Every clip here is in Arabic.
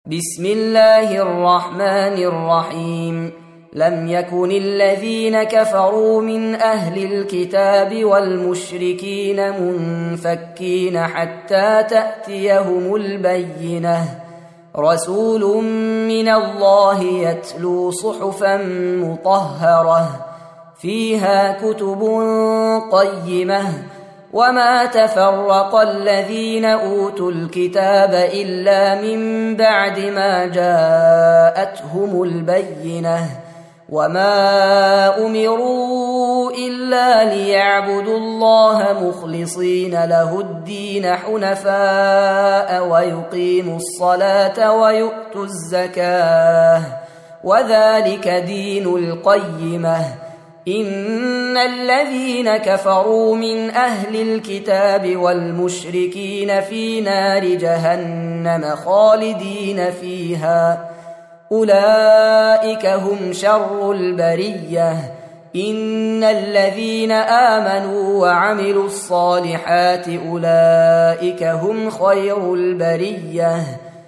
بسم الله الرحمن الرحيم. لم يكن الذين كفروا من أهل الكتاب والمشركين منفكين حتى تأتيهم البينة. رسول من الله يتلو صحفا مطهرة فيها كتب قيمة وما تفرق الذين أوتوا الكتاب إلا من بعد ما جاءتهم البينة وما أمروا إلا ليعبدوا الله مخلصين له الدين حنفاء ويقيموا الصلاة ويؤتوا الزكاة وذلك دين القيمة. إن الذين كفروا من أهل الكتاب والمشركين في نار جهنم خالدين فيها أولئك هم شر البرية. إن الذين آمنوا وعملوا الصالحات أولئك هم خير البرية.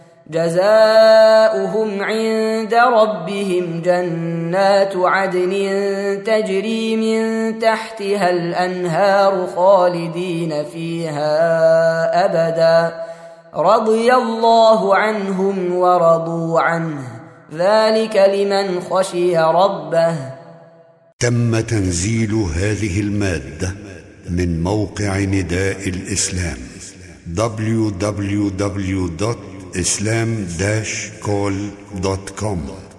جزاؤهم عند ربهم جنات عدن تجري من تحتها الأنهار خالدين فيها أبدا رضي الله عنهم ورضوا عنه ذلك لمن خشي ربه. تم تنزيل هذه المادة من موقع نداء الإسلام www.islam-call.com